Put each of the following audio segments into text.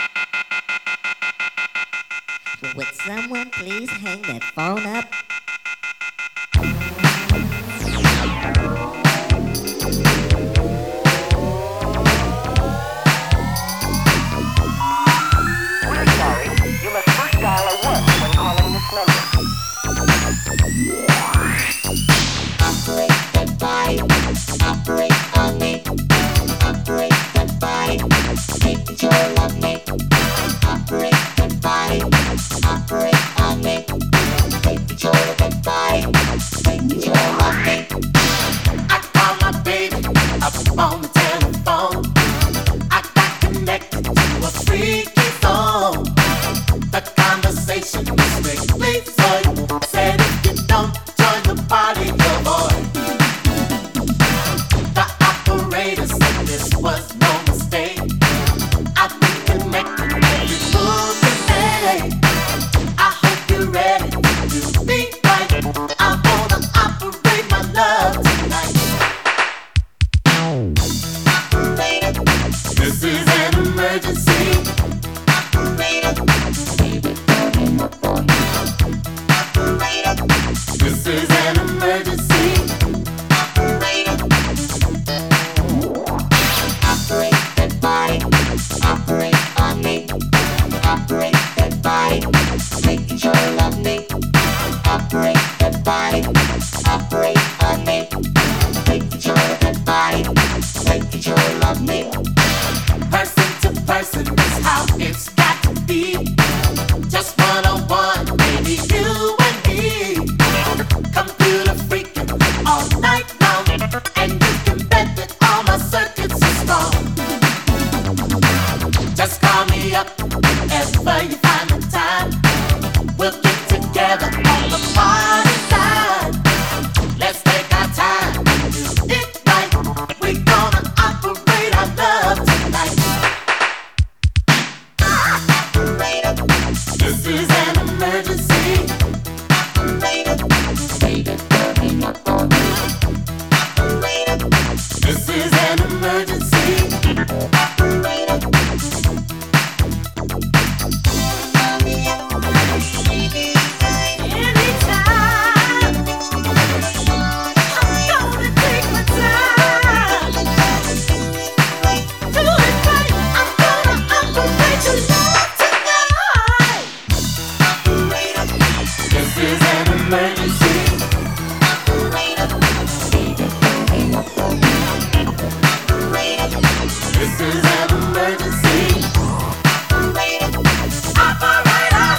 Would someone please hang that phone up? We're sorry. You must first dial a 1 when calling this number. Operate that body, operate on me, operate that body, take control of me. Operate that body, operate on me, take control of that body, take control of me. I call my baby up on the telephone. I got connected to a freaky phone. The conversation was strictly for you. Said if you don't join the party, you're bored. The operator said this was no mistake. I've been connected every move you make. I hope you're ready to do me right. I wanna operate my love tonight. Operator, this is an emergency. Operator, baby, coming up on me. Operator, this is an emergency. Operator, operate that body, operate on me. Operate that body, take control of me. Operate that body, operate on me. Take control of that body, take control of me. Person to person is how it's got to be. Just one-on-one, baby, you and me. Computer freaking all night long, and you can bet that all my circuits are strong. Just call me up whenever you find the time. We'll get together on the party side. Let's take our time and do it right. We're gonna operate our love tonight. Operator, this is an emergency. Operator, baby, coming up on me. Operator, this is an emergency. Operator, call me up, baby, anytime. I'm gonna take my time. Do it right. I'm gonna operate your love tonight. Operator, this is an emergency. Operator, baby, coming up on me. Operator, this is an emergency. Operator, operator.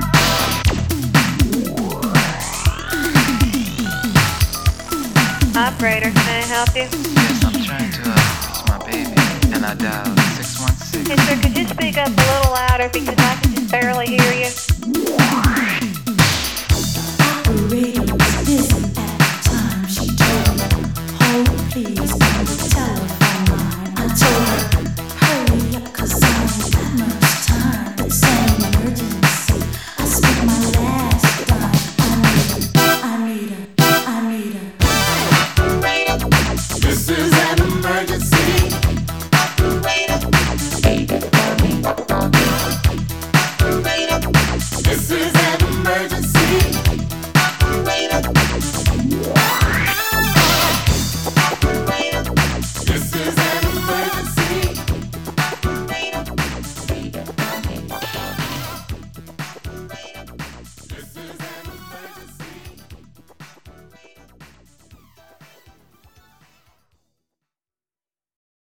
Operator, can I help you? Yes, I'm trying to reach my baby, and I dialed 616. Hey, sir, could you speak up a little louder because I can just barely hear you?